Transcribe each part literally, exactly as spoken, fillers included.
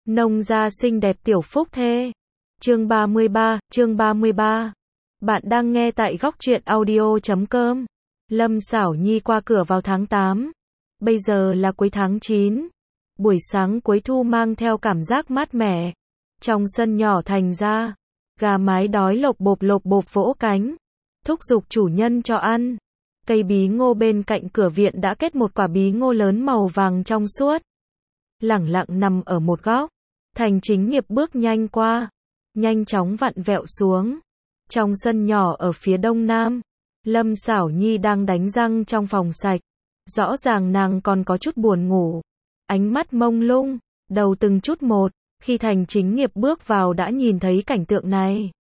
Nông gia xinh đẹp tiểu phúc thê. Chương ba mươi ba, chương ba mươi ba. Bạn đang nghe tại góc truyện audio chấm com. Lâm Xảo Nhi qua cửa vào tháng tám. Bây giờ là cuối tháng chín. Buổi sáng cuối thu mang theo cảm giác mát mẻ. Trong sân nhỏ thành ra, gà mái đói lộc bộp lộc bộp vỗ cánh, thúc giục chủ nhân cho ăn. Cây bí ngô bên cạnh cửa viện đã kết một quả bí ngô lớn màu vàng trong suốt, lẳng lặng nằm ở một góc. Thành Chính Nghiệp bước nhanh qua, nhanh chóng vặn vẹo xuống. Trong sân nhỏ ở phía đông nam, Lâm Xảo Nhi đang đánh răng trong phòng sạch. Rõ ràng nàng còn có chút buồn ngủ, ánh mắt mông lung, đầu từng chút một. Khi Thành Chính Nghiệp bước vào đã nhìn thấy cảnh tượng này.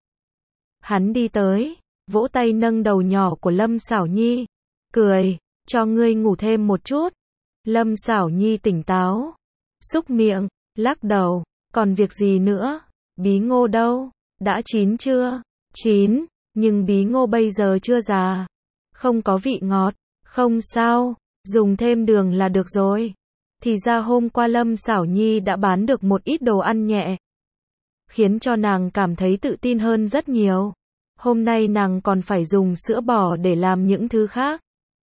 Hắn đi tới, vỗ tay nâng đầu nhỏ của Lâm Xảo Nhi, cười, cho ngươi ngủ thêm một chút. Lâm Xảo Nhi tỉnh táo, xúc miệng, lắc đầu, còn việc gì nữa, bí ngô đâu, đã chín chưa? Chín, nhưng bí ngô bây giờ chưa già, không có vị ngọt, không sao, dùng thêm đường là được rồi. Thì ra hôm qua Lâm Xảo Nhi đã bán được một ít đồ ăn nhẹ, khiến cho nàng cảm thấy tự tin hơn rất nhiều. Hôm nay nàng còn phải dùng sữa bò để làm những thứ khác,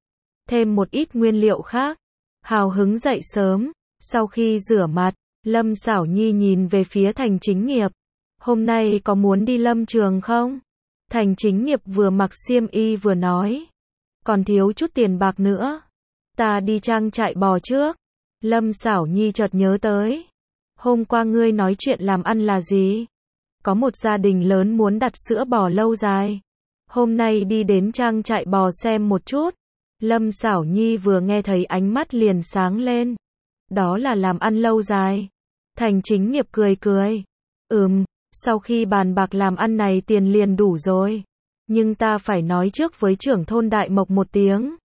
thêm một ít nguyên liệu khác. Hào hứng dậy sớm, sau khi rửa mặt, Lâm Xảo Nhi nhìn về phía Thành Chính Nghiệp. Hôm nay có muốn đi lâm trường không? Thành Chính Nghiệp vừa mặc xiêm y vừa nói, còn thiếu chút tiền bạc nữa, ta đi trang trại bò trước. Lâm Xảo Nhi chợt nhớ tới, hôm qua ngươi nói chuyện làm ăn là gì? Có một gia đình lớn muốn đặt sữa bò lâu dài. Hôm nay đi đến trang trại bò xem một chút. Lâm Xảo Nhi vừa nghe thấy ánh mắt liền sáng lên. Đó là làm ăn lâu dài. Thành Chính Nghiệp cười cười. Ừm, sau khi bàn bạc làm ăn này tiền liền đủ rồi. Nhưng ta phải nói trước với trưởng thôn Đại Mộc một tiếng.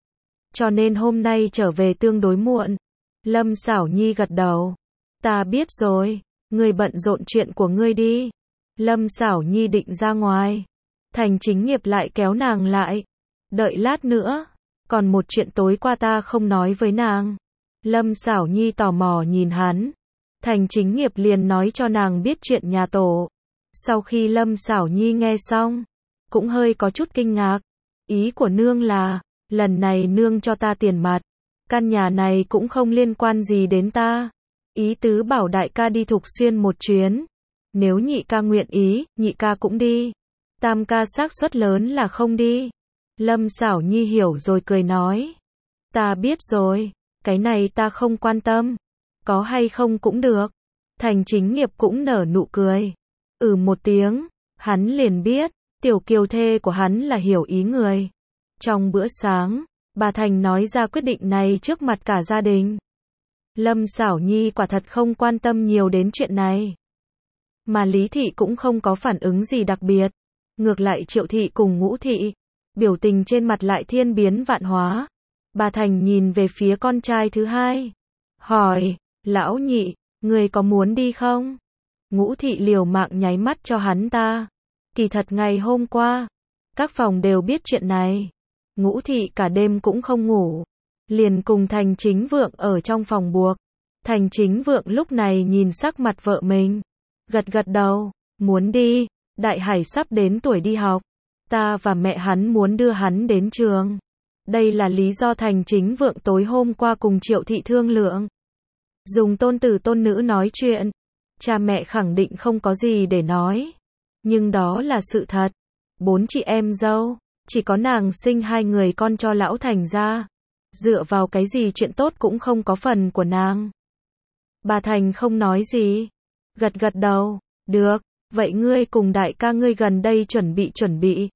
Cho nên hôm nay trở về tương đối muộn. Lâm Xảo Nhi gật đầu. Ta biết rồi, ngươi bận rộn chuyện của ngươi đi. Lâm Xảo Nhi định ra ngoài. Thành Chính Nghiệp lại kéo nàng lại. Đợi lát nữa, còn một chuyện tối qua ta không nói với nàng. Lâm Xảo Nhi tò mò nhìn hắn. Thành Chính Nghiệp liền nói cho nàng biết chuyện nhà tổ. Sau khi Lâm Xảo Nhi nghe xong, cũng hơi có chút kinh ngạc. Ý của nương là, lần này nương cho ta tiền mặt. Căn nhà này cũng không liên quan gì đến ta. Ý tứ bảo đại ca đi Thục Xuyên một chuyến. Nếu nhị ca nguyện ý, nhị ca cũng đi. Tam ca xác suất lớn là không đi. Lâm Xảo Nhi hiểu rồi cười nói. Ta biết rồi, cái này ta không quan tâm. Có hay không cũng được. Thành Chính Nghiệp cũng nở nụ cười. Ừ một tiếng, hắn liền biết, tiểu kiều thê của hắn là hiểu ý người. Trong bữa sáng, bà Thành nói ra quyết định này trước mặt cả gia đình. Lâm Xảo Nhi quả thật không quan tâm nhiều đến chuyện này. Mà Lý Thị cũng không có phản ứng gì đặc biệt. Ngược lại Triệu Thị cùng Ngũ Thị, biểu tình trên mặt lại thiên biến vạn hóa. Bà Thành nhìn về phía con trai thứ hai, hỏi, lão nhị, người có muốn đi không? Ngũ Thị liều mạng nháy mắt cho hắn ta. Kỳ thật ngày hôm qua, các phòng đều biết chuyện này. Ngũ Thị cả đêm cũng không ngủ, liền cùng Thành Chính Vượng ở trong phòng buộc. Thành Chính Vượng lúc này nhìn sắc mặt vợ mình, gật gật đầu, muốn đi, Đại Hải sắp đến tuổi đi học, ta và mẹ hắn muốn đưa hắn đến trường. Đây là lý do Thành Chính Vượng tối hôm qua cùng Triệu Thị thương lượng. Dùng tôn tử tôn nữ nói chuyện, cha mẹ khẳng định không có gì để nói. Nhưng đó là sự thật, bốn chị em dâu, chỉ có nàng sinh hai người con cho lão Thành ra. Dựa vào cái gì chuyện tốt cũng không có phần của nàng. Bà Thành không nói gì, gật gật đầu, được, vậy ngươi cùng đại ca ngươi gần đây chuẩn bị chuẩn bị.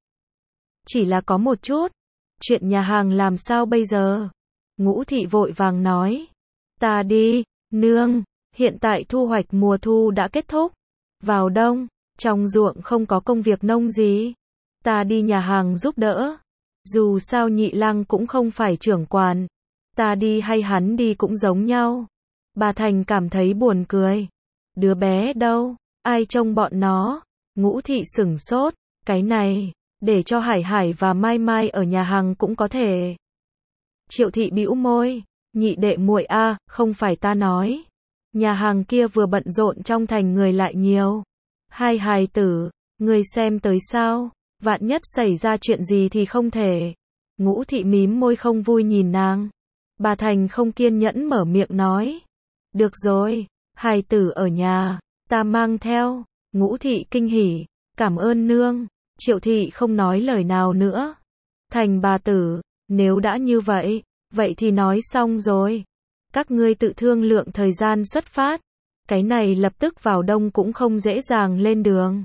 Chỉ là có một chút, chuyện nhà hàng làm sao bây giờ? Ngũ Thị vội vàng nói, ta đi, nương, hiện tại thu hoạch mùa thu đã kết thúc. Vào đông, trong ruộng không có công việc nông gì. Ta đi nhà hàng giúp đỡ. Dù sao nhị lang cũng không phải trưởng quản. Ta đi hay hắn đi cũng giống nhau. Bà Thành cảm thấy buồn cười. Đứa bé đâu? Ai trông bọn nó? Ngũ Thị sửng sốt. Cái này, để cho Hải Hải và Mai Mai ở nhà hàng cũng có thể. Triệu Thị bĩu môi. Nhị đệ muội a, không phải ta nói. Nhà hàng kia vừa bận rộn trong thành người lại nhiều. Hai hài tử, người xem tới sao? Vạn nhất xảy ra chuyện gì thì không thể. Ngũ thị mím môi không vui nhìn nàng. Bà Thành không kiên nhẫn mở miệng nói. Được rồi, hài tử ở nhà, ta mang theo. Ngũ thị kinh hỉ, cảm ơn nương. Triệu thị không nói lời nào nữa. Thành bà tử, nếu đã như vậy, vậy thì nói xong rồi. Các ngươi tự thương lượng thời gian xuất phát. Cái này lập tức vào đông cũng không dễ dàng lên đường.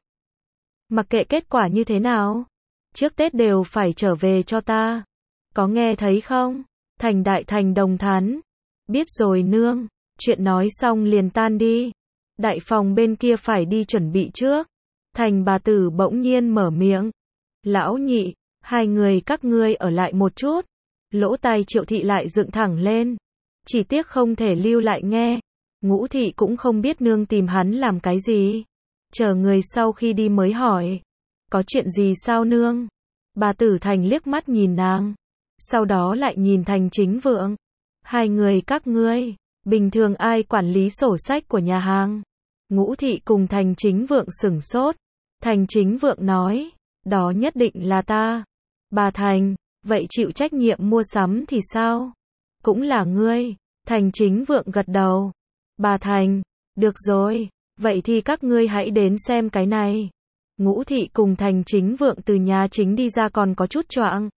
Mặc kệ kết quả như thế nào, trước Tết đều phải trở về cho ta. Có nghe thấy không? Thành Đại Thành đồng thán. Biết rồi nương, chuyện nói xong liền tan đi. Đại phòng bên kia phải đi chuẩn bị trước. Thành bà tử bỗng nhiên mở miệng. Lão nhị, hai người các ngươi ở lại một chút. Lỗ tai Triệu thị lại dựng thẳng lên. Chỉ tiếc không thể lưu lại nghe. Ngũ thị cũng không biết nương tìm hắn làm cái gì. Chờ người sau khi đi mới hỏi. Có chuyện gì sao nương? Bà tử Thành liếc mắt nhìn nàng. Sau đó lại nhìn Thành Chính Vượng. Hai người các ngươi, bình thường ai quản lý sổ sách của nhà hàng? Ngũ thị cùng Thành Chính Vượng sửng sốt. Thành Chính Vượng nói, đó nhất định là ta. Bà Thành, vậy chịu trách nhiệm mua sắm thì sao? Cũng là ngươi. Thành Chính Vượng gật đầu. Bà Thành, được rồi, vậy thì các ngươi hãy đến xem cái này. Ngũ thị cùng Thành Chính Vượng từ nhà chính đi ra còn có chút choạng.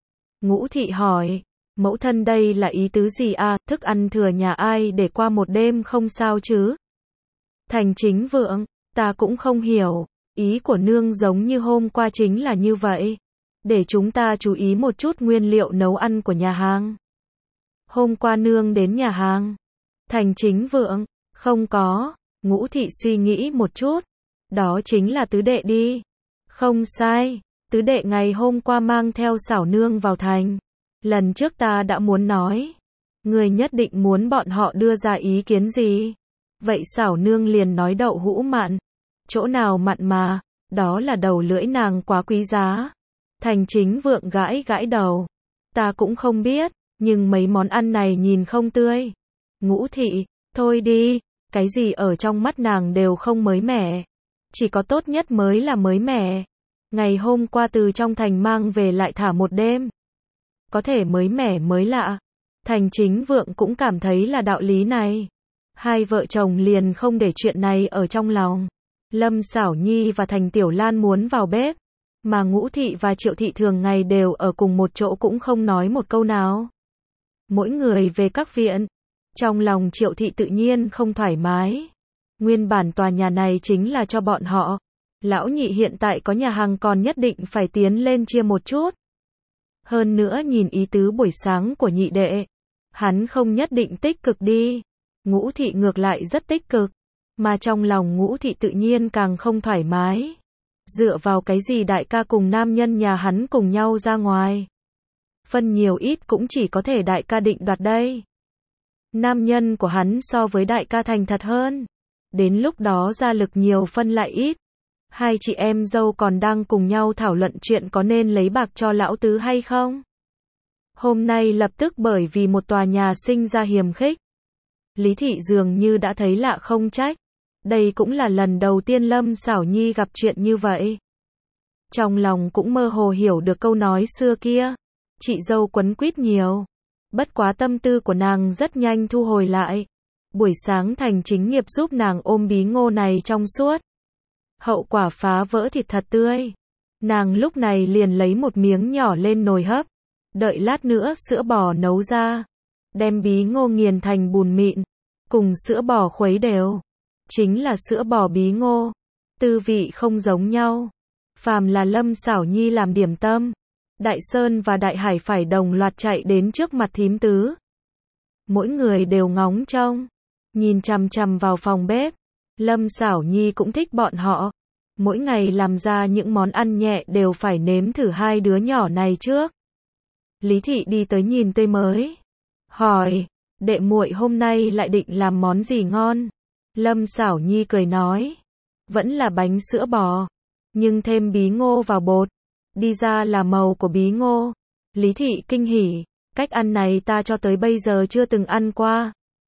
Ngũ thị hỏi, mẫu thân đây là ý tứ gì à, thức ăn thừa nhà ai để qua một đêm không sao chứ? Thành Chính Vượng, ta cũng không hiểu, ý của nương giống như hôm qua chính là như vậy. Để chúng ta chú ý một chút nguyên liệu nấu ăn của nhà hàng. Hôm qua nương đến nhà hàng. Thành Chính Vượng, không có. Ngũ thị suy nghĩ một chút. Đó chính là tứ đệ đi. Không sai, tứ đệ ngày hôm qua mang theo xảo nương vào thành. Lần trước ta đã muốn nói. Người nhất định muốn bọn họ đưa ra ý kiến gì? Vậy xảo nương liền nói đậu hũ mặn. Chỗ nào mặn mà, đó là đầu lưỡi nàng quá quý giá. Thành Chính Vượng gãi gãi đầu. Ta cũng không biết, nhưng mấy món ăn này nhìn không tươi. Ngũ thị, thôi đi, cái gì ở trong mắt nàng đều không mới mẻ. Chỉ có tốt nhất mới là mới mẻ. Ngày hôm qua từ trong thành mang về lại thả một đêm. Có thể mới mẻ mới lạ. Thành Chính Vượng cũng cảm thấy là đạo lý này. Hai vợ chồng liền không để chuyện này ở trong lòng. Lâm Xảo Nhi và Thành Tiểu Lan muốn vào bếp. Mà Ngũ thị và Triệu thị thường ngày đều ở cùng một chỗ cũng không nói một câu nào. Mỗi người về các viện. Trong lòng Triệu thị tự nhiên không thoải mái. Nguyên bản tòa nhà này chính là cho bọn họ. Lão nhị hiện tại có nhà hàng còn nhất định phải tiến lên chia một chút. Hơn nữa nhìn ý tứ buổi sáng của nhị đệ. Hắn không nhất định tích cực đi. Ngũ thị ngược lại rất tích cực. Mà trong lòng Ngũ thị tự nhiên càng không thoải mái. Dựa vào cái gì đại ca cùng nam nhân nhà hắn cùng nhau ra ngoài. Phân nhiều ít cũng chỉ có thể đại ca định đoạt đây. Nam nhân của hắn so với đại ca thành thật hơn. Đến lúc đó ra lực nhiều phân lại ít. Hai chị em dâu còn đang cùng nhau thảo luận chuyện có nên lấy bạc cho lão tứ hay không. Hôm nay lập tức bởi vì một tòa nhà sinh ra hiềm khích. Lý thị dường như đã thấy lạ không trách. Đây cũng là lần đầu tiên Lâm Xảo Nhi gặp chuyện như vậy. Trong lòng cũng mơ hồ hiểu được câu nói xưa kia. Chị dâu quấn quýt nhiều. Bất quá tâm tư của nàng rất nhanh thu hồi lại. Buổi sáng Thành Chính Nghiệp giúp nàng ôm bí ngô này trong suốt. Hậu quả phá vỡ thịt thật tươi. Nàng lúc này liền lấy một miếng nhỏ lên nồi hấp. Đợi lát nữa sữa bò nấu ra. Đem bí ngô nghiền thành bùn mịn. Cùng sữa bò khuấy đều. Chính là sữa bò bí ngô. Tư vị không giống nhau. Phàm là Lâm Xảo Nhi làm điểm tâm. Đại Sơn và Đại Hải phải đồng loạt chạy đến trước mặt thím tứ. Mỗi người đều ngóng trông. Nhìn chằm chằm vào phòng bếp. Lâm Xảo Nhi cũng thích bọn họ. Mỗi ngày làm ra những món ăn nhẹ đều phải nếm thử hai đứa nhỏ này trước. Lý thị đi tới nhìn tươi mới. Hỏi, đệ muội hôm nay lại định làm món gì ngon? Lâm Xảo Nhi cười nói. Vẫn là bánh sữa bò. Nhưng thêm bí ngô vào bột. Đi ra là màu của bí ngô. Lý thị kinh hỉ. Cách ăn này ta cho tới bây giờ chưa từng ăn qua.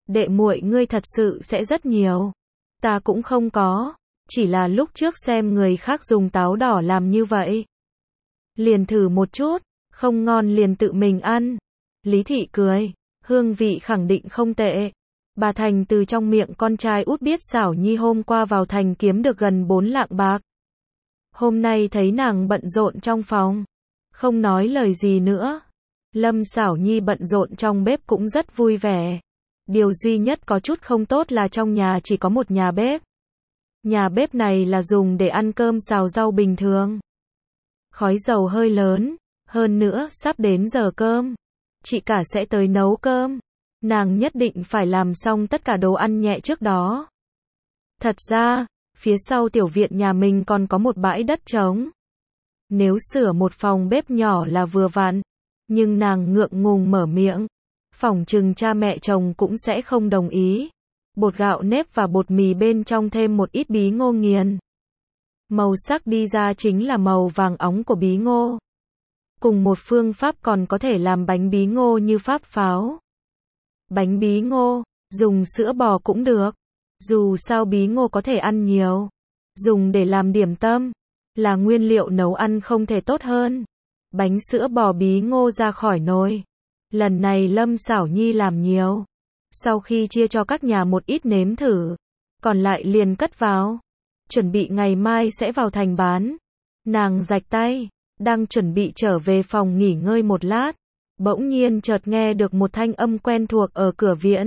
đệ muội ngươi thật sự sẽ rất nhiều. Ta cũng không có, chỉ là lúc trước xem người khác dùng táo đỏ làm như vậy. Liền thử một chút, không ngon liền tự mình ăn. Lý Thị cười, hương vị khẳng định không tệ. Bà Thành từ trong miệng con trai út biết Xảo Nhi hôm qua vào thành kiếm được gần bốn lạng bạc. Hôm nay thấy nàng bận rộn trong phòng, không nói lời gì nữa. Lâm Xảo Nhi bận rộn trong bếp cũng rất vui vẻ. Điều duy nhất có chút không tốt là trong nhà chỉ có một nhà bếp. Nhà bếp này là dùng để ăn cơm xào rau bình thường. Khói dầu hơi lớn, hơn nữa sắp đến giờ cơm. Chị cả sẽ tới nấu cơm. Nàng nhất định phải làm xong tất cả đồ ăn nhẹ trước đó. Thật ra, phía sau tiểu viện nhà mình còn có một bãi đất trống. Nếu sửa một phòng bếp nhỏ là vừa vặn, nhưng nàng ngượng ngùng mở miệng. Phỏng chừng cha mẹ chồng cũng sẽ không đồng ý. Bột gạo nếp và bột mì bên trong thêm một ít bí ngô nghiền. Màu sắc đi ra chính là màu vàng óng của bí ngô. Cùng một phương pháp còn có thể làm bánh bí ngô như pháp pháo. Bánh bí ngô, dùng sữa bò cũng được. Dù sao bí ngô có thể ăn nhiều. Dùng để làm điểm tâm, là nguyên liệu nấu ăn không thể tốt hơn. Bánh sữa bò bí ngô ra khỏi nồi. Lần này Lâm Xảo Nhi làm nhiều. Sau khi chia cho các nhà một ít nếm thử, còn lại liền cất vào. Chuẩn bị ngày mai sẽ vào thành bán. Nàng rạch tay, đang chuẩn bị trở về phòng nghỉ ngơi một lát. Bỗng nhiên chợt nghe được một thanh âm quen thuộc ở cửa viện.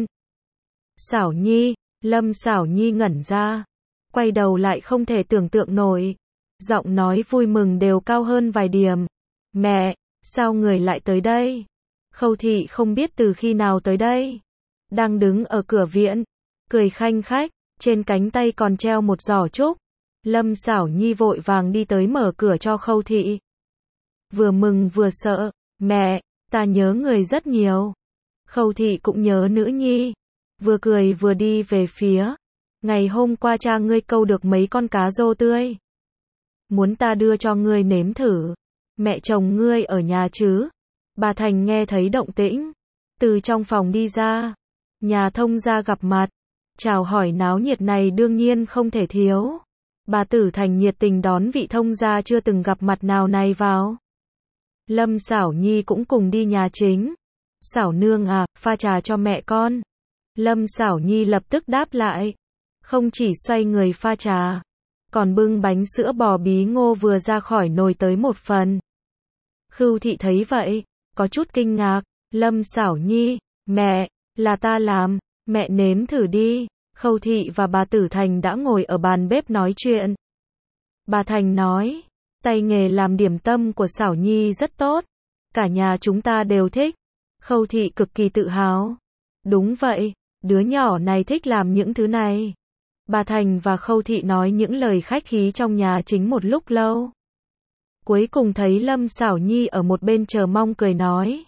Xảo Nhi, Lâm Xảo Nhi ngẩn ra. Quay đầu lại không thể tưởng tượng nổi. Giọng nói vui mừng đều cao hơn vài điểm. Mẹ, sao người lại tới đây? Khâu Thị không biết từ khi nào tới đây. Đang đứng ở cửa viện, cười khanh khách, trên cánh tay còn treo một giỏ trúc. Lâm Xảo Nhi vội vàng đi tới mở cửa cho Khâu Thị. Vừa mừng vừa sợ, mẹ, ta nhớ người rất nhiều. Khâu Thị cũng nhớ nữ nhi. Vừa cười vừa đi về phía. Ngày hôm qua cha ngươi câu được mấy con cá rô tươi. Muốn ta đưa cho ngươi nếm thử. Mẹ chồng ngươi ở nhà chứ? Bà Thành nghe thấy động tĩnh, từ trong phòng đi ra. Nhà thông gia gặp mặt, chào hỏi náo nhiệt này đương nhiên không thể thiếu. Bà Tử Thành nhiệt tình đón vị thông gia chưa từng gặp mặt nào này vào. Lâm Xảo Nhi cũng cùng đi nhà chính. Xảo nương à, pha trà cho mẹ con. Lâm Xảo Nhi lập tức đáp lại. Không chỉ xoay người pha trà, còn bưng bánh sữa bò bí ngô vừa ra khỏi nồi tới một phần. Khưu Thị thấy vậy, có chút kinh ngạc. Lâm Xảo Nhi, mẹ, là ta làm, mẹ nếm thử đi. Khâu Thị và bà Tử Thành đã ngồi ở bàn bếp nói chuyện. Bà Thành nói, tay nghề làm điểm tâm của Xảo Nhi rất tốt, cả nhà chúng ta đều thích. Khâu Thị cực kỳ tự hào. Đúng vậy, đứa nhỏ này thích làm những thứ này. Bà Thành và Khâu Thị nói những lời khách khí trong nhà chính một lúc lâu. Cuối cùng thấy Lâm Xảo Nhi ở một bên chờ mong cười nói.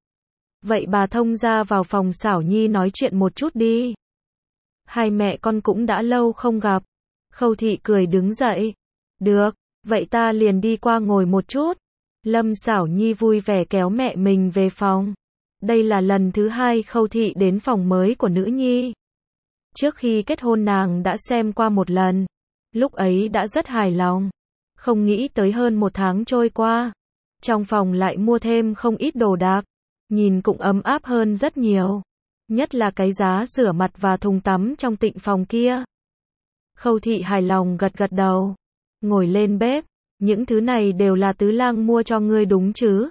Vậy bà thông gia vào phòng Xảo Nhi nói chuyện một chút đi. Hai mẹ con cũng đã lâu không gặp. Khâu Thị cười đứng dậy. Được, vậy ta liền đi qua ngồi một chút. Lâm Xảo Nhi vui vẻ kéo mẹ mình về phòng. Đây là lần thứ hai Khâu Thị đến phòng mới của nữ nhi. Trước khi kết hôn nàng đã xem qua một lần. Lúc ấy đã rất hài lòng. Không nghĩ tới hơn một tháng trôi qua. Trong phòng lại mua thêm không ít đồ đạc. Nhìn cũng ấm áp hơn rất nhiều. Nhất là cái giá rửa mặt và thùng tắm trong tịnh phòng kia. Khâu Thị hài lòng gật gật đầu. Ngồi lên bếp. Những thứ này đều là Tứ Lang mua cho ngươi đúng chứ?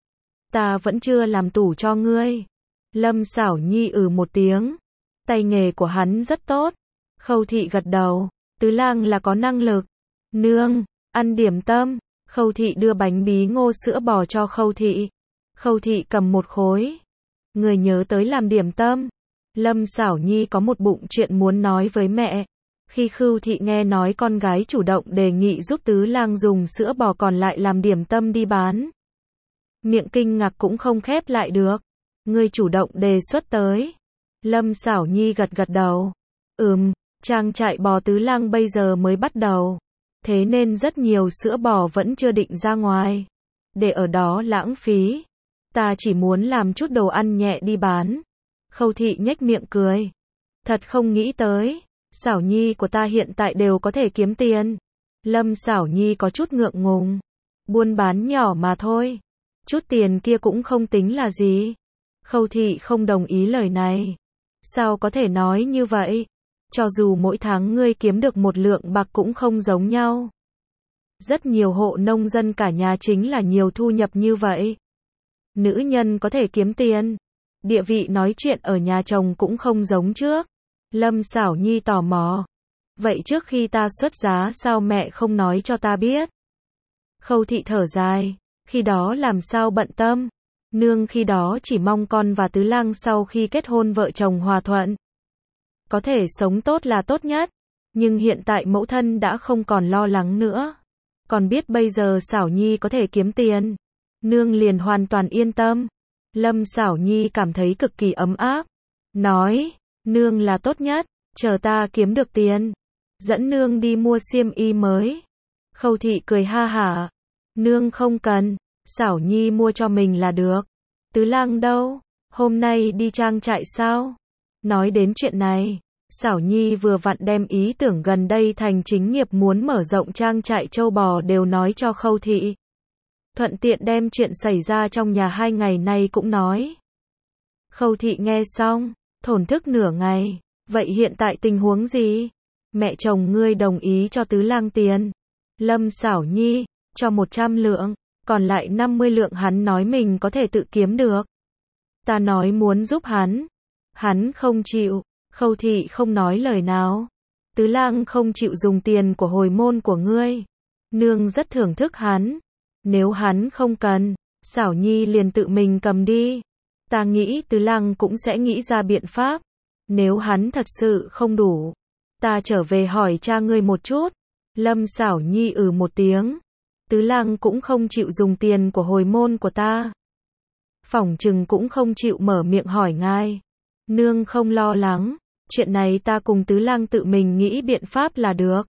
Ta vẫn chưa làm tủ cho ngươi. Lâm Xảo Nhi ừ một tiếng. Tay nghề của hắn rất tốt. Khâu Thị gật đầu. Tứ Lang là có năng lực. Nương, ăn điểm tâm. Khâu Thị đưa bánh bí ngô sữa bò cho Khâu Thị. Khâu Thị cầm một khối. Người nhớ tới làm điểm tâm. Lâm Xảo Nhi có một bụng chuyện muốn nói với mẹ. Khi Khưu Thị nghe nói con gái chủ động đề nghị giúp Tứ Lang dùng sữa bò còn lại làm điểm tâm đi bán. Miệng kinh ngạc cũng không khép lại được. Ngươi chủ động đề xuất tới. Lâm Xảo Nhi gật gật đầu. Ừm, trang trại bò Tứ Lang bây giờ mới bắt đầu. Thế nên rất nhiều sữa bò vẫn chưa định ra ngoài. Để ở đó lãng phí. Ta chỉ muốn làm chút đồ ăn nhẹ đi bán. Khâu Thị nhếch miệng cười. Thật không nghĩ tới, Xảo Nhi của ta hiện tại đều có thể kiếm tiền. Lâm Xảo Nhi có chút ngượng ngùng. Buôn bán nhỏ mà thôi. Chút tiền kia cũng không tính là gì. Khâu Thị không đồng ý lời này. Sao có thể nói như vậy? Cho dù mỗi tháng ngươi kiếm được một lượng bạc cũng không giống nhau. Rất nhiều hộ nông dân cả nhà chính là nhiều thu nhập như vậy. Nữ nhân có thể kiếm tiền. Địa vị nói chuyện ở nhà chồng cũng không giống trước. Lâm Xảo Nhi tò mò. Vậy trước khi ta xuất giá sao mẹ không nói cho ta biết? Khâu Thị thở dài. Khi đó làm sao bận tâm. Nương khi đó chỉ mong con và Tứ Lang sau khi kết hôn vợ chồng hòa thuận. Có thể sống tốt là tốt nhất. Nhưng hiện tại mẫu thân đã không còn lo lắng nữa. Còn biết bây giờ Xảo Nhi có thể kiếm tiền. Nương liền hoàn toàn yên tâm. Lâm Xảo Nhi cảm thấy cực kỳ ấm áp. Nói, nương là tốt nhất, chờ ta kiếm được tiền. Dẫn nương đi mua xiêm y mới. Khâu Thị cười ha hả. Nương không cần, Xảo Nhi mua cho mình là được. Tứ Lang đâu? Hôm nay đi trang trại sao? Nói đến chuyện này, Xảo Nhi vừa vặn đem ý tưởng gần đây Thành Chính Nghiệp muốn mở rộng trang trại trâu bò đều nói cho Khâu Thị. Thuận tiện đem chuyện xảy ra trong nhà hai ngày nay cũng nói. Khâu Thị nghe xong, thổn thức nửa ngày. Vậy hiện tại tình huống gì? Mẹ chồng ngươi đồng ý cho Tứ Lang tiền. Lâm Xảo Nhi, cho một trăm lượng, còn lại năm mươi lượng hắn nói mình có thể tự kiếm được. Ta nói muốn giúp hắn. Hắn không chịu. Khâu Thị không nói lời nào. Tứ Lang không chịu dùng tiền của hồi môn của ngươi. Nương rất thưởng thức hắn. Nếu hắn không cần, Xảo Nhi liền tự mình cầm đi. Ta nghĩ Tứ Lang cũng sẽ nghĩ ra biện pháp. Nếu hắn thật sự không đủ, ta trở về hỏi cha ngươi một chút. Lâm Xảo Nhi ừ một tiếng. Tứ Lang cũng không chịu dùng tiền của hồi môn của ta. Phỏng chừng cũng không chịu mở miệng hỏi ngài. Nương không lo lắng, chuyện này ta cùng Tứ Lang tự mình nghĩ biện pháp là được.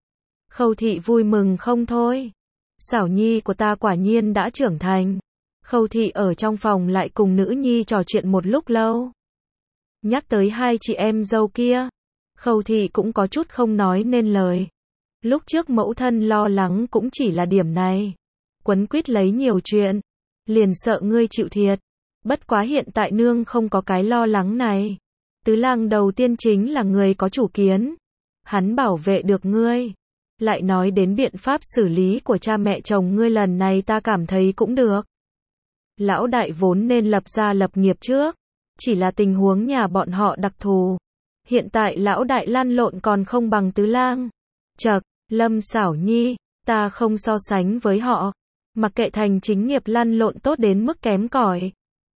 Khâu Thị vui mừng không thôi. Xảo Nhi của ta quả nhiên đã trưởng thành. Khâu Thị ở trong phòng lại cùng nữ nhi trò chuyện một lúc lâu. Nhắc tới hai chị em dâu kia, Khâu Thị cũng có chút không nói nên lời. Lúc trước mẫu thân lo lắng cũng chỉ là điểm này. Quấn quýt lấy nhiều chuyện, liền sợ ngươi chịu thiệt. Bất quá hiện tại nương không có cái lo lắng này. Tứ Lang đầu tiên chính là người có chủ kiến. Hắn bảo vệ được ngươi. Lại nói đến biện pháp xử lý của cha mẹ chồng ngươi lần này ta cảm thấy cũng được. Lão đại vốn nên lập gia lập nghiệp trước. Chỉ là tình huống nhà bọn họ đặc thù. Hiện tại lão đại lăn lộn còn không bằng Tứ Lang. Chậc, Lâm Xảo Nhi, ta không so sánh với họ. Mặc kệ Thành Chính Nghiệp lăn lộn tốt đến mức kém cỏi.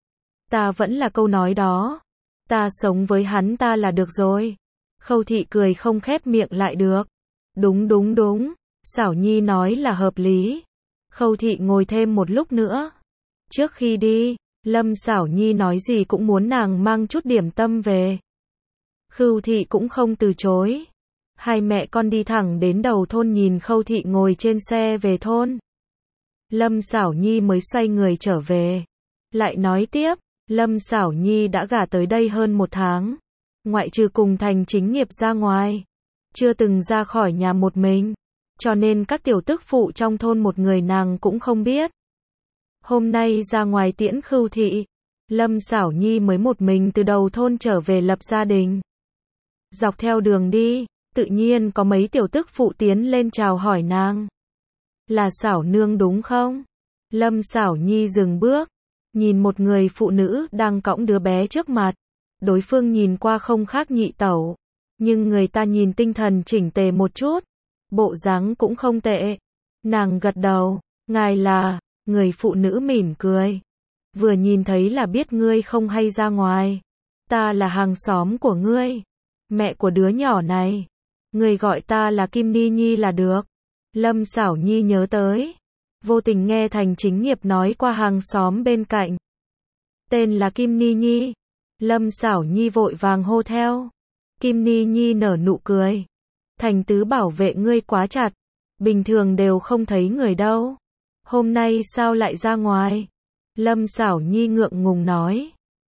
Ta vẫn là câu nói đó. Ta sống với hắn ta là được rồi. Khâu Thị cười không khép miệng lại được. Đúng đúng đúng, Xảo Nhi nói là hợp lý. Khâu Thị ngồi thêm một lúc nữa. Trước khi đi, Lâm Xảo Nhi nói gì cũng muốn nàng mang chút điểm tâm về. Khâu Thị cũng không từ chối. Hai mẹ con đi thẳng đến đầu thôn nhìn Khâu Thị ngồi trên xe về thôn. Lâm Xảo Nhi mới xoay người trở về. Lại nói tiếp, Lâm Xảo Nhi đã gả tới đây hơn một tháng. Ngoại trừ cùng Thành Chính Nghiệp ra ngoài, chưa từng ra khỏi nhà một mình. Cho nên các tiểu tức phụ trong thôn một người nàng cũng không biết. Hôm nay ra ngoài tiễn Khâu Thị, Lâm Xảo Nhi mới một mình từ đầu thôn trở về lập gia đình. Dọc theo đường đi, tự nhiên có mấy tiểu tức phụ tiến lên chào hỏi nàng. Là Xảo nương đúng không? Lâm Xảo Nhi dừng bước, nhìn một người phụ nữ đang cõng đứa bé trước mặt. Đối phương nhìn qua không khác nhị tẩu, nhưng người ta nhìn tinh thần chỉnh tề một chút, bộ dáng cũng không tệ. Nàng gật đầu, ngài là, người phụ nữ mỉm cười. Vừa nhìn thấy là biết ngươi không hay ra ngoài. Ta là hàng xóm của ngươi, mẹ của đứa nhỏ này. Ngươi gọi ta là Kim Ni Nhi là được. Lâm Xảo Nhi nhớ tới, vô tình nghe Thành Chính Nghiệp nói qua hàng xóm bên cạnh. Tên là Kim Ni Nhi. Lâm Xảo Nhi vội vàng hô theo. Kim Ni Nhi nở nụ cười. Thành tứ bảo vệ ngươi quá chặt. Bình thường đều không thấy người đâu. Hôm nay sao lại ra ngoài? Lâm Xảo Nhi ngượng ngùng nói.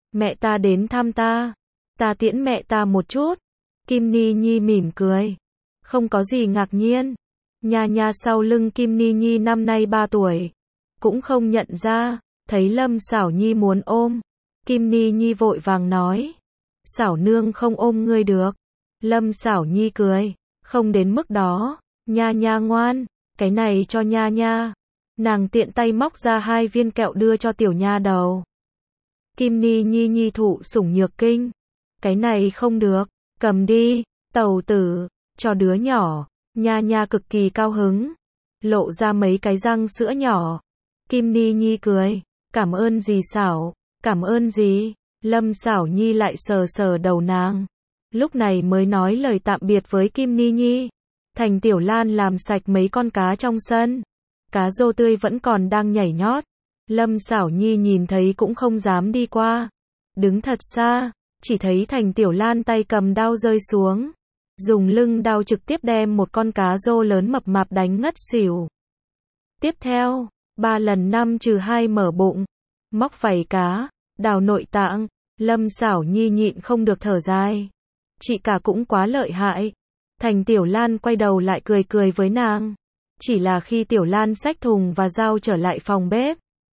Mẹ ta đến thăm ta. Ta tiễn mẹ ta một chút. Kim Ni Nhi mỉm cười. Không có gì ngạc nhiên. Nha nha sau lưng Kim Ni Nhi năm nay ba tuổi. Cũng không nhận ra. Thấy Lâm Xảo Nhi muốn ôm. Kim Ni Nhi vội vàng nói. Xảo nương không ôm ngươi được. Lâm Xảo Nhi cười. Không đến mức đó. Nha nha ngoan. Cái này cho nha nha. Nàng tiện tay móc ra hai viên kẹo đưa cho tiểu nha đầu. Kim Ni Nhi nhi thụ sủng nhược kinh. Cái này không được. Cầm đi. Tẩu tử. Cho đứa nhỏ. Nha nha cực kỳ cao hứng. Lộ ra mấy cái răng sữa nhỏ. Kim Ni Nhi cười. Cảm ơn gì Xảo. Cảm ơn gì. Lâm Xảo Nhi lại sờ sờ đầu nàng. Lúc này mới nói lời tạm biệt với Kim Ni Nhi. Thành Tiểu Lan làm sạch mấy con cá trong sân. Cá rô tươi vẫn còn đang nhảy nhót. Lâm Xảo Nhi nhìn thấy cũng không dám đi qua. Đứng thật xa, chỉ thấy Thành Tiểu Lan tay cầm đao rơi xuống. Dùng lưng đao trực tiếp đem một con cá rô lớn mập mạp đánh ngất xỉu. Tiếp theo, ba lần năm trừ hai mở bụng. Móc vảy cá, đào nội tạng. Lâm Xảo Nhi nhịn không được thở dài. Chị cả cũng quá lợi hại. Thành Tiểu Lan quay đầu lại cười cười với nàng. Chỉ là khi Tiểu Lan xách thùng và dao trở lại phòng bếp.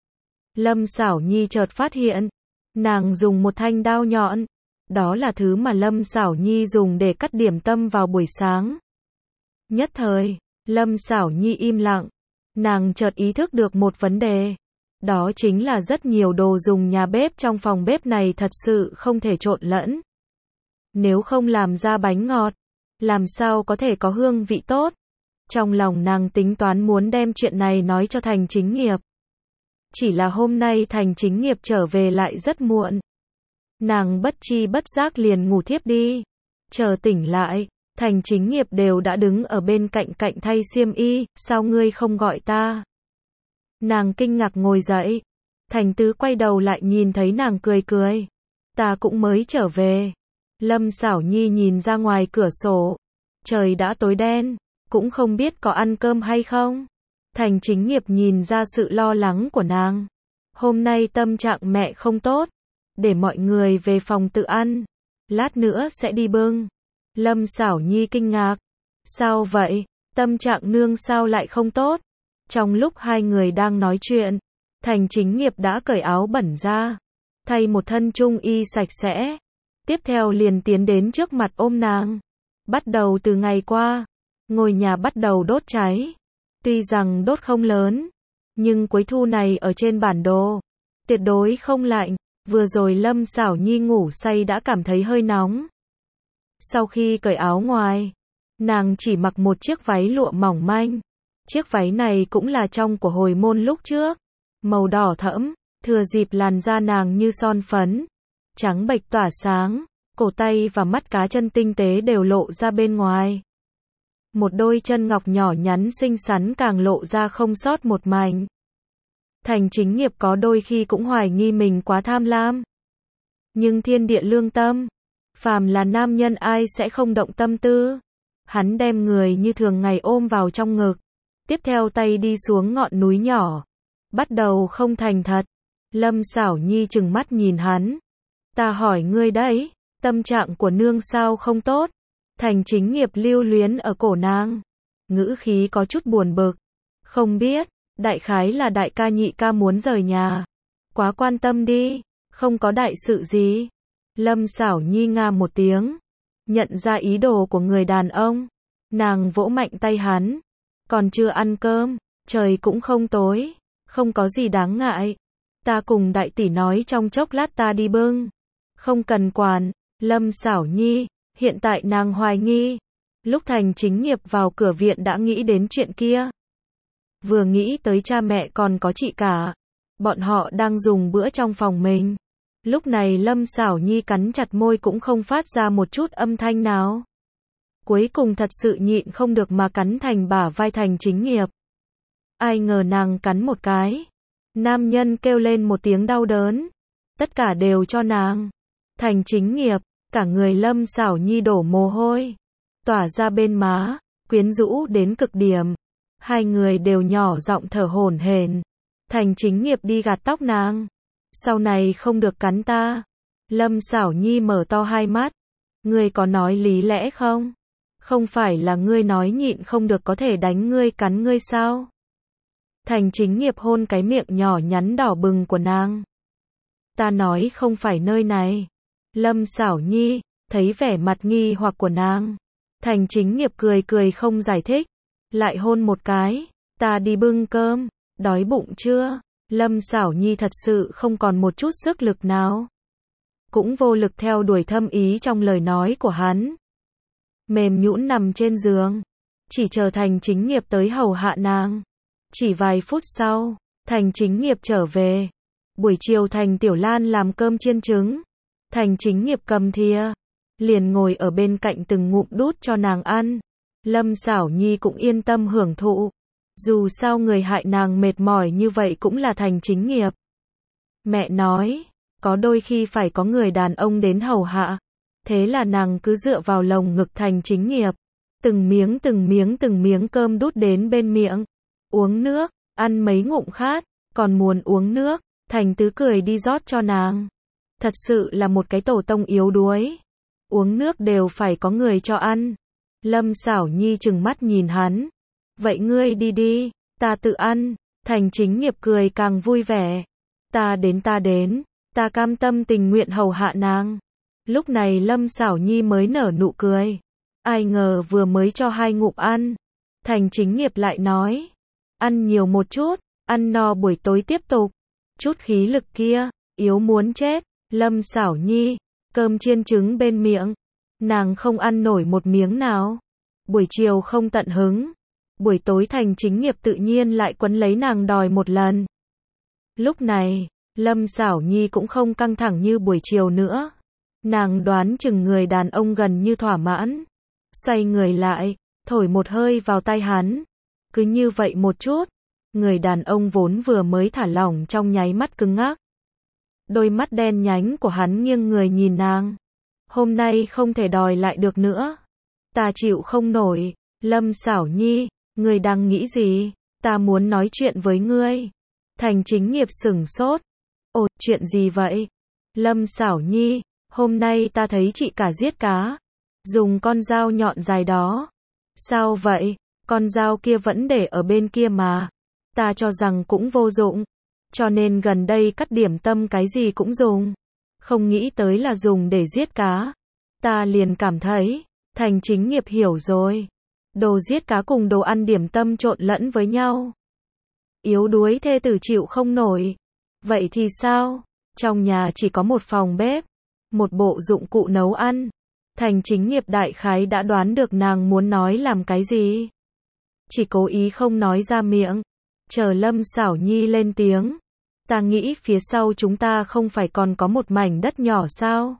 Lâm Xảo Nhi chợt phát hiện. Nàng dùng một thanh đao nhọn. Đó là thứ mà Lâm Xảo Nhi dùng để cắt điểm tâm vào buổi sáng. Nhất thời, Lâm Xảo Nhi im lặng. Nàng chợt ý thức được một vấn đề. Đó chính là rất nhiều đồ dùng nhà bếp trong phòng bếp này thật sự không thể trộn lẫn. Nếu không làm ra bánh ngọt, làm sao có thể có hương vị tốt. Trong lòng nàng tính toán muốn đem chuyện này nói cho Thành Chính Nghiệp. Chỉ là hôm nay Thành Chính Nghiệp trở về lại rất muộn. Nàng bất chi bất giác liền ngủ thiếp đi. Chờ tỉnh lại, Thành Chính Nghiệp đều đã đứng ở bên cạnh cạnh thay xiêm y. Sao ngươi không gọi ta? Nàng kinh ngạc ngồi dậy. Thành Tứ quay đầu lại nhìn thấy nàng cười cười. Ta cũng mới trở về. Lâm Xảo Nhi nhìn ra ngoài cửa sổ. Trời đã tối đen. Cũng không biết có ăn cơm hay không. Thành Chính Nghiệp nhìn ra sự lo lắng của nàng. Hôm nay tâm trạng mẹ không tốt. Để mọi người về phòng tự ăn. Lát nữa sẽ đi bưng. Lâm Xảo Nhi kinh ngạc. Sao vậy? Tâm trạng nương sao lại không tốt? Trong lúc hai người đang nói chuyện, Thành Chính Nghiệp đã cởi áo bẩn ra. Thay một thân trung y sạch sẽ. Tiếp theo liền tiến đến trước mặt ôm nàng. Bắt đầu từ ngày qua, ngôi nhà bắt đầu đốt cháy. Tuy rằng đốt không lớn, nhưng cuối thu này ở trên bản đồ, tuyệt đối không lạnh. Vừa rồi Lâm Xảo Nhi ngủ say đã cảm thấy hơi nóng. Sau khi cởi áo ngoài, nàng chỉ mặc một chiếc váy lụa mỏng manh. Chiếc váy này cũng là trong của hồi môn lúc trước. Màu đỏ thẫm, thừa dịp làn da nàng như son phấn. Trắng bệch tỏa sáng, cổ tay và mắt cá chân tinh tế đều lộ ra bên ngoài. Một đôi chân ngọc nhỏ nhắn xinh xắn càng lộ ra không sót một mảnh. Thành Chính Nghiệp có đôi khi cũng hoài nghi mình quá tham lam. Nhưng thiên địa lương tâm, phàm là nam nhân ai sẽ không động tâm tư. Hắn đem người như thường ngày ôm vào trong ngực. Tiếp theo tay đi xuống ngọn núi nhỏ. Bắt đầu không thành thật. Lâm Xảo Nhi trừng mắt nhìn hắn. Ta hỏi ngươi đấy, tâm trạng của nương sao không tốt? Thành Chính Nghiệp lưu luyến ở cổ nàng. Ngữ khí có chút buồn bực. Không biết, đại khái là đại ca nhị ca muốn rời nhà. Quá quan tâm đi, không có đại sự gì. Lâm Xảo Nhi nga một tiếng. Nhận ra ý đồ của người đàn ông. Nàng vỗ mạnh tay hắn. Còn chưa ăn cơm, trời cũng không tối. Không có gì đáng ngại. Ta cùng đại tỷ nói trong chốc lát ta đi bưng. Không cần quản. Lâm Xảo Nhi, hiện tại nàng hoài nghi. Lúc Thành Chính Nghiệp vào cửa viện đã nghĩ đến chuyện kia. Vừa nghĩ tới cha mẹ còn có chị cả. Bọn họ đang dùng bữa trong phòng mình. Lúc này Lâm Xảo Nhi cắn chặt môi cũng không phát ra một chút âm thanh nào. Cuối cùng thật sự nhịn không được mà cắn thành bả vai Thành Chính Nghiệp. Ai ngờ nàng cắn một cái. Nam nhân kêu lên một tiếng đau đớn. Tất cả đều cho nàng. Thành Chính Nghiệp, cả người Lâm Xảo Nhi đổ mồ hôi. Tỏa ra bên má, quyến rũ đến cực điểm. Hai người đều nhỏ giọng thở hổn hển. Thành Chính Nghiệp đi gạt tóc nàng. Sau này không được cắn ta. Lâm Sảo Nhi mở to hai mắt. Ngươi có nói lý lẽ không? Không phải là ngươi nói nhịn không được có thể đánh ngươi cắn ngươi sao? Thành Chính Nghiệp hôn cái miệng nhỏ nhắn đỏ bừng của nàng. Ta nói không phải nơi này. Lâm Sảo Nhi, thấy vẻ mặt nghi hoặc của nàng. Thành Chính Nghiệp cười cười không giải thích. Lại hôn một cái. Ta đi bưng cơm. Đói bụng chưa? Lâm Sảo Nhi thật sự không còn một chút sức lực nào. Cũng vô lực theo đuổi thâm ý trong lời nói của hắn. Mềm nhũn nằm trên giường. Chỉ chờ Thành Chính Nghiệp tới hầu hạ nàng. Chỉ vài phút sau, Thành Chính Nghiệp trở về. Buổi chiều Thành Tiểu Lan làm cơm chiên trứng. Thành Chính Nghiệp cầm thìa. Liền ngồi ở bên cạnh từng ngụm đút cho nàng ăn. Lâm Sảo Nhi cũng yên tâm hưởng thụ. Dù sao người hại nàng mệt mỏi như vậy cũng là Thành Chính Nghiệp. Mẹ nói, có đôi khi phải có người đàn ông đến hầu hạ. Thế là nàng cứ dựa vào lồng ngực Thành Chính Nghiệp. Từng miếng từng miếng từng miếng cơm đút đến bên miệng. Uống nước, ăn mấy ngụm khát, còn muốn uống nước. Thành Tứ cười đi rót cho nàng. Thật sự là một cái tổ tông yếu đuối. Uống nước đều phải có người cho ăn. Lâm Sảo Nhi trừng mắt nhìn hắn. Vậy ngươi đi đi, ta tự ăn. Thành Chính Nghiệp cười càng vui vẻ. Ta đến ta đến, ta cam tâm tình nguyện hầu hạ nàng. Lúc này Lâm Sảo Nhi mới nở nụ cười. Ai ngờ vừa mới cho hai ngụm ăn. Thành Chính Nghiệp lại nói. Ăn nhiều một chút, ăn no buổi tối tiếp tục. Chút khí lực kia, yếu muốn chết. Lâm Sảo Nhi, cơm chiên trứng bên miệng. Nàng không ăn nổi một miếng nào. Buổi chiều không tận hứng. Buổi tối Thành Chính Nghiệp tự nhiên lại quấn lấy nàng đòi một lần. Lúc này, Lâm Sảo Nhi cũng không căng thẳng như buổi chiều nữa. Nàng đoán chừng người đàn ông gần như thỏa mãn. Xoay người lại, thổi một hơi vào tai hắn. Cứ như vậy một chút. Người đàn ông vốn vừa mới thả lỏng trong nháy mắt cứng ngắc. Đôi mắt đen nhánh của hắn nghiêng người nhìn nàng. Hôm nay không thể đòi lại được nữa. Ta chịu không nổi. Lâm Sảo Nhi, ngươi đang nghĩ gì? Ta muốn nói chuyện với ngươi. Thành Chính Nghiệp sửng sốt. Ồ, chuyện gì vậy? Lâm Sảo Nhi, hôm nay ta thấy chị cả giết cá. Dùng con dao nhọn dài đó. Sao vậy? Con dao kia vẫn để ở bên kia mà. Ta cho rằng cũng vô dụng. Cho nên gần đây cắt điểm tâm cái gì cũng dùng. Không nghĩ tới là dùng để giết cá. Ta liền cảm thấy, Thành Chính Nghiệp hiểu rồi. Đồ giết cá cùng đồ ăn điểm tâm trộn lẫn với nhau. Yếu đuối thê tử chịu không nổi. Vậy thì sao? Trong nhà chỉ có một phòng bếp, một bộ dụng cụ nấu ăn. Thành Chính Nghiệp đại khái đã đoán được nàng muốn nói làm cái gì. Chỉ cố ý không nói ra miệng. Chờ Lâm Sảo Nhi lên tiếng. Ta nghĩ phía sau chúng ta không phải còn có một mảnh đất nhỏ sao?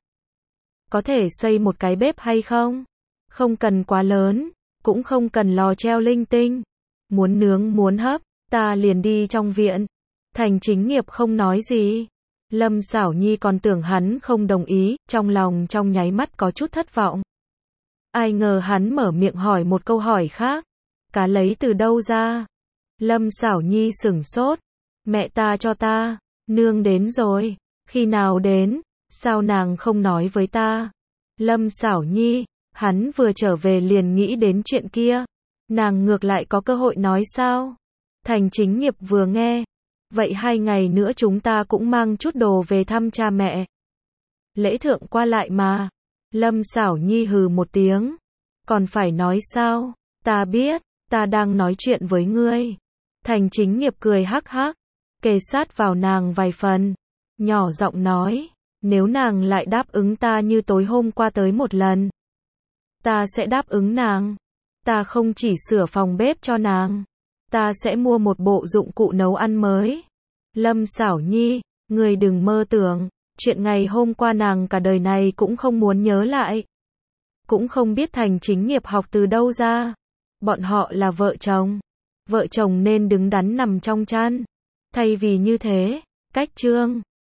Có thể xây một cái bếp hay không? Không cần quá lớn, cũng không cần lò treo linh tinh. Muốn nướng muốn hấp, ta liền đi trong viện. Thành Chính Nghiệp không nói gì. Lâm Sảo Nhi còn tưởng hắn không đồng ý, trong lòng trong nháy mắt có chút thất vọng. Ai ngờ hắn mở miệng hỏi một câu hỏi khác. Cá lấy từ đâu ra? Lâm Sảo Nhi sửng sốt. Mẹ ta cho ta. Nương đến rồi. Khi nào đến? Sao nàng không nói với ta? Lâm Sảo Nhi, hắn vừa trở về liền nghĩ đến chuyện kia. Nàng ngược lại có cơ hội nói sao? Thành Chính Nghiệp vừa nghe. Vậy hai ngày nữa chúng ta cũng mang chút đồ về thăm cha mẹ. Lễ thượng qua lại mà. Lâm Sảo Nhi hừ một tiếng. Còn phải nói sao? Ta biết, ta đang nói chuyện với ngươi. Thành Chính Nghiệp cười hắc hắc. Kề sát vào nàng vài phần. Nhỏ giọng nói. Nếu nàng lại đáp ứng ta như tối hôm qua tới một lần. Ta sẽ đáp ứng nàng. Ta không chỉ sửa phòng bếp cho nàng. Ta sẽ mua một bộ dụng cụ nấu ăn mới. Lâm Sảo Nhi, người đừng mơ tưởng. Chuyện ngày hôm qua nàng cả đời này cũng không muốn nhớ lại. Cũng không biết Thành Chính Nghiệp học từ đâu ra. Bọn họ là vợ chồng. Vợ chồng nên đứng đắn nằm trong chăn. Thay vì như thế, cách chương.